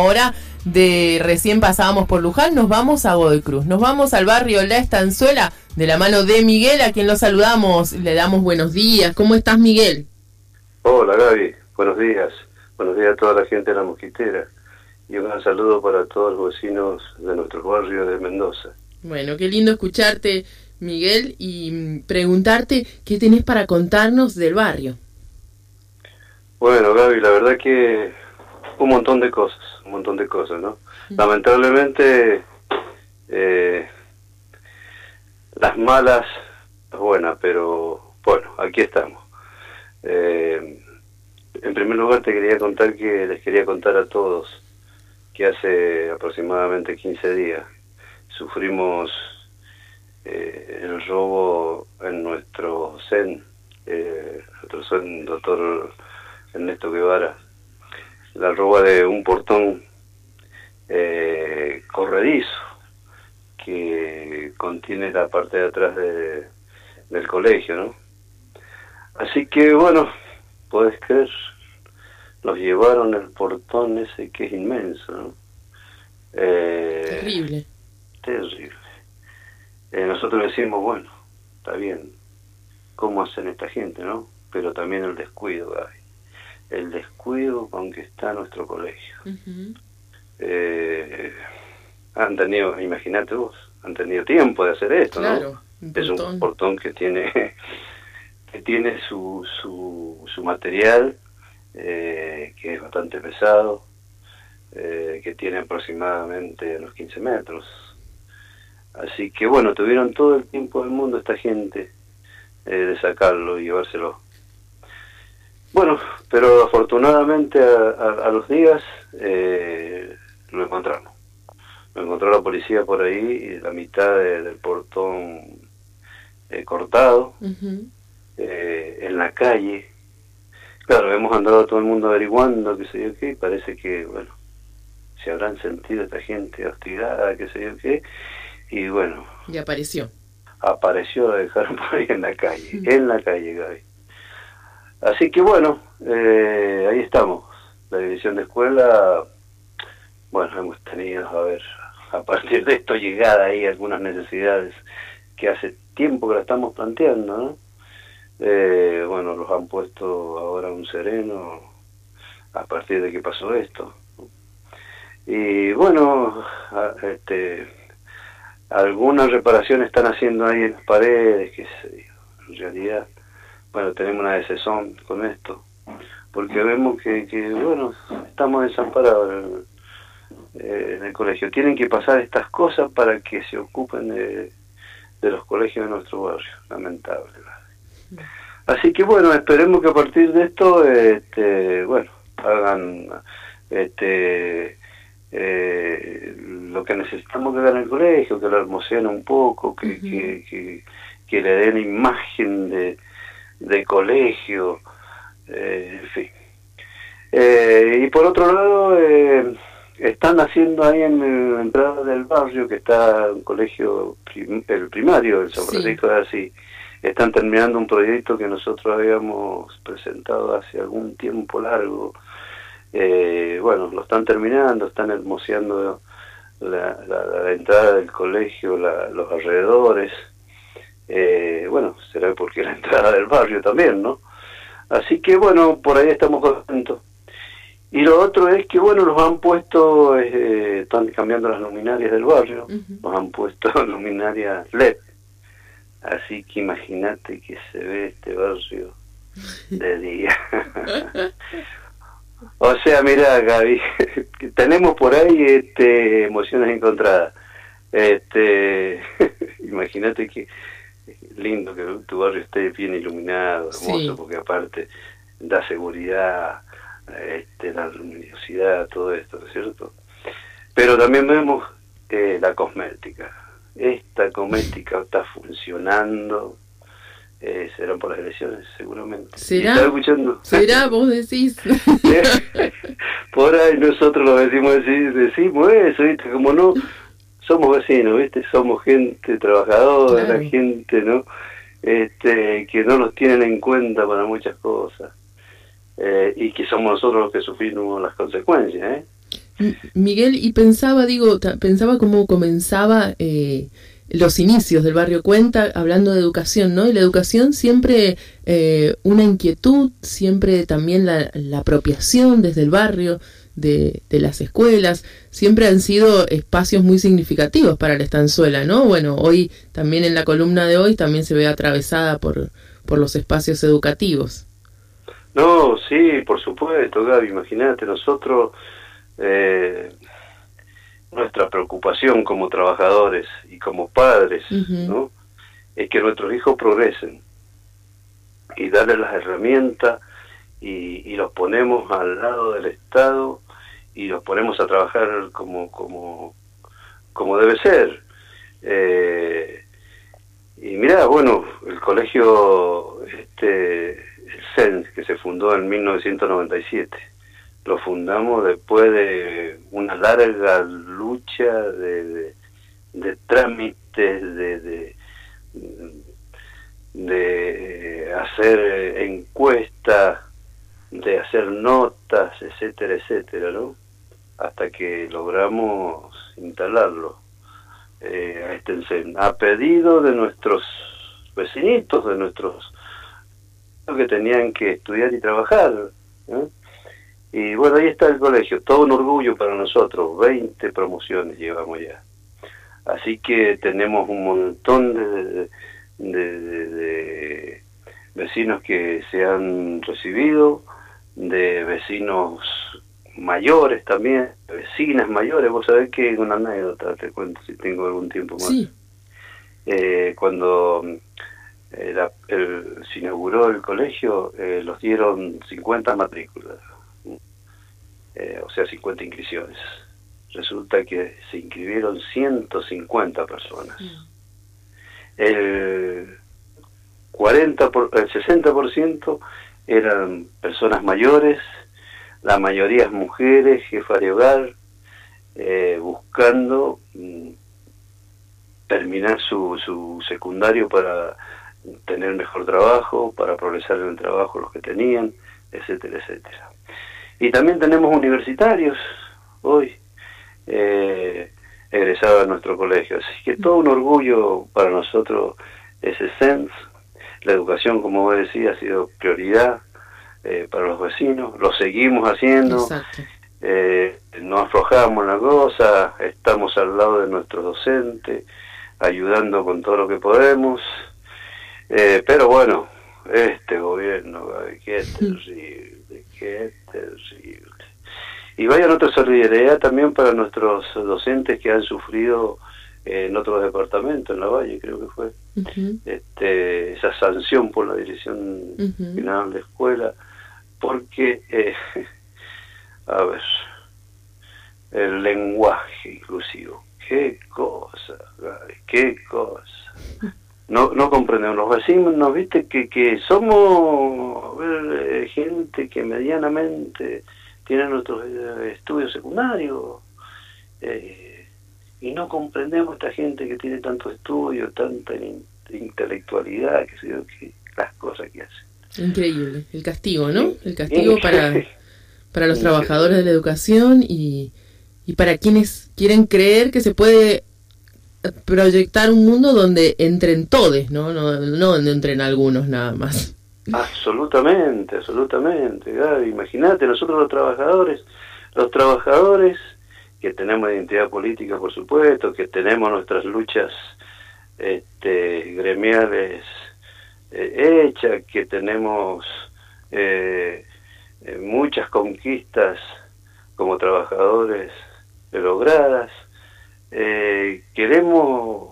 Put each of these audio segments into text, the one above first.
hora de recién pasábamos por Luján, nos vamos a Godoy Cruz, nos vamos al barrio La Estanzuela de la mano de Miguel, a quien lo saludamos, le damos buenos días. ¿Cómo estás, Miguel? Hola, Gaby, buenos días a toda la gente de La Mosquitera y un gran saludo para todos los vecinos de nuestro barrio de Mendoza. Bueno, qué lindo escucharte, Miguel, y preguntarte qué tenés para contarnos del barrio. Bueno, Gaby, la verdad que un montón de cosas, ¿no? Lamentablemente, las malas, buenas, pero bueno, aquí estamos. En primer lugar les quería contar a todos que hace aproximadamente 15 días sufrimos el robo en nuestro CEN, doctor Ernesto Guevara, la roba de un portón corredizo que contiene la parte de atrás del colegio, ¿no? Así que bueno, podés creer, nos llevaron el portón ese que es inmenso, ¿no? Terrible. Nosotros decimos, bueno, está bien, ¿cómo hacen esta gente, no? Pero también el descuido, Gaby. El descuido con que está nuestro colegio. Han tenido, imagínate vos, han tenido tiempo de hacer esto, claro, ¿no? Es un portón que tiene su material, que es bastante pesado, que tiene aproximadamente unos 15 metros. Así que bueno, tuvieron todo el tiempo del mundo esta gente de sacarlo y llevárselo. Bueno, pero afortunadamente a los días lo encontramos. Lo encontró la policía por ahí, y la mitad del portón cortado, en la calle. Claro, hemos andado todo el mundo averiguando, qué sé yo qué, y parece que, bueno, se habrán sentido esta gente hostigada, qué sé yo qué, y bueno. Y apareció. La dejaron por ahí en la calle, Gaby. Así que bueno, ahí estamos. La división de escuela, bueno, hemos tenido, a partir de esto, llegada ahí algunas necesidades que hace tiempo que la estamos planteando, ¿no? Bueno, los han puesto ahora un sereno a partir de que pasó esto. Y bueno, algunas reparaciones están haciendo ahí en las paredes, que en realidad, bueno, tenemos una decepción con esto, porque vemos que bueno, estamos desamparados en el colegio. Tienen que pasar estas cosas para que se ocupen de los colegios de nuestro barrio, lamentable. Así que bueno, esperemos que a partir de esto, bueno, hagan lo que necesitamos que hagan en el colegio, que lo hermoseen un poco, que le den imagen de colegio, en fin. Y por otro lado, están haciendo ahí en la entrada del barrio, que está un colegio, el primario, el San Francisco de Asís, están terminando un proyecto que nosotros habíamos presentado hace algún tiempo largo. Bueno, lo están terminando, están hermoseando la entrada del colegio, los alrededores. Bueno, será porque la entrada del barrio también, ¿no? Así que bueno, por ahí estamos contentos. Y lo otro es que bueno, nos han puesto, están cambiando las luminarias del barrio, nos han puesto luminarias LED. Así que imagínate que se ve este barrio de día. O sea, mirá, Gaby, tenemos por ahí emociones encontradas. Imagínate que lindo que tu barrio esté bien iluminado, hermoso, porque aparte da seguridad, la luminosidad, todo esto, ¿no es cierto? Pero también vemos la cosmética. Esta cosmética está funcionando. Serán por las elecciones, seguramente. ¿Será? ¿Estás escuchando? ¿Será? Vos decís. Por ahí nosotros lo decimos eso, ¿viste? Como no somos vecinos, ¿viste? Somos gente trabajadora, claro. Gente, ¿no? Que no nos tienen en cuenta para muchas cosas. Y que somos nosotros los que sufrimos las consecuencias, ¿eh? Miguel, y pensaba cómo comenzaba los inicios del Barrio Cuenta, hablando de educación, ¿no? Y la educación siempre una inquietud, siempre también la apropiación desde el barrio, de las escuelas, siempre han sido espacios muy significativos para la estanzuela, ¿no? Bueno, hoy también en la columna de hoy también se ve atravesada por los espacios educativos. No, sí, por supuesto, Gaby, imagínate, nosotros, nuestra preocupación como trabajadores y como padres, ¿no? Es que nuestros hijos progresen y darles las herramientas y los ponemos al lado del Estado y los ponemos a trabajar como debe ser. Y mirá, bueno, el colegio el CENS, que se fundó en 1997, lo fundamos después de una larga lucha de trámites, de hacer encuestas, de hacer notas, etcétera, etcétera, ¿no? Hasta que logramos instalarlo a pedido de nuestros vecinitos, de nuestros que tenían que estudiar y trabajar, ¿eh? Y bueno, ahí está el colegio, todo un orgullo para nosotros, 20 promociones llevamos ya. Así que tenemos un montón de vecinos que se han recibido, de vecinos mayores también, vecinas mayores. Vos sabés que es una anécdota, te cuento si tengo algún tiempo más. Sí. Cuando se inauguró el colegio, los dieron 50 matrículas, o sea, 50 inscripciones. Resulta que se inscribieron 150 personas. El 60% eran personas mayores, la mayoría mujeres, jefas de hogar, buscando terminar su secundario para tener mejor trabajo, para progresar en el trabajo los que tenían, etcétera, etcétera. Y también tenemos universitarios hoy egresados a nuestro colegio, así que todo un orgullo para nosotros ese CENS. La educación, como vos decías, ha sido prioridad para los vecinos, lo seguimos haciendo. No aflojamos la cosa, estamos al lado de nuestros docentes, ayudando con todo lo que podemos, pero bueno, este gobierno, qué terrible. Y vaya nuestra solidaridad también para nuestros docentes que han sufrido en otros departamentos, en la Valle creo que fue, esa sanción por la Dirección General de Escuela, porque, a ver, el lenguaje inclusivo, qué cosa, Gaby, qué cosa. No comprendemos, los vecinos, viste, que somos gente que medianamente tiene nuestros estudios secundarios, y no comprendemos esta gente que tiene tanto estudio, tanta intelectualidad, que las cosas que hace. Increíble, el castigo, ¿no? El castigo para los trabajadores de la educación y para quienes quieren creer que se puede proyectar un mundo donde entren todos, no donde entren algunos nada más. Absolutamente, Gaby. Imagínate, nosotros los trabajadores que tenemos identidad política, por supuesto, que tenemos nuestras luchas gremiales hechas, que tenemos muchas conquistas como trabajadores logradas, queremos,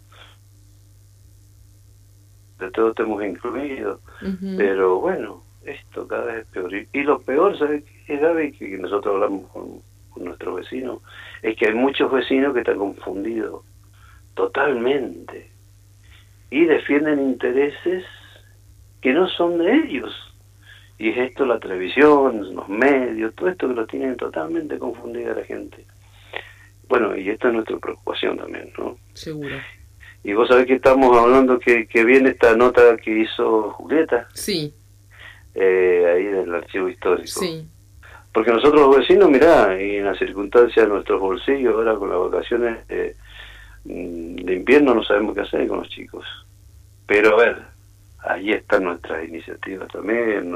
de todo te hemos incluido, pero bueno, esto cada vez es peor. Y lo peor, ¿sabes qué, Gaby? Que nosotros hablamos con nuestros vecinos, es que hay muchos vecinos que están confundidos totalmente y defienden intereses que no son de ellos. Y es esto, la televisión, los medios, todo esto que lo tienen totalmente confundida la gente. Bueno, y esta es nuestra preocupación también, ¿no? Seguro. Y vos sabés que estamos hablando que viene esta nota que hizo Julieta. Sí. Ahí del archivo histórico. Sí. Porque nosotros los vecinos, mirá, y en las circunstancias de nuestros bolsillos, ahora con las vacaciones de invierno no sabemos qué hacer con los chicos. Pero a ver, ahí están nuestras iniciativas también,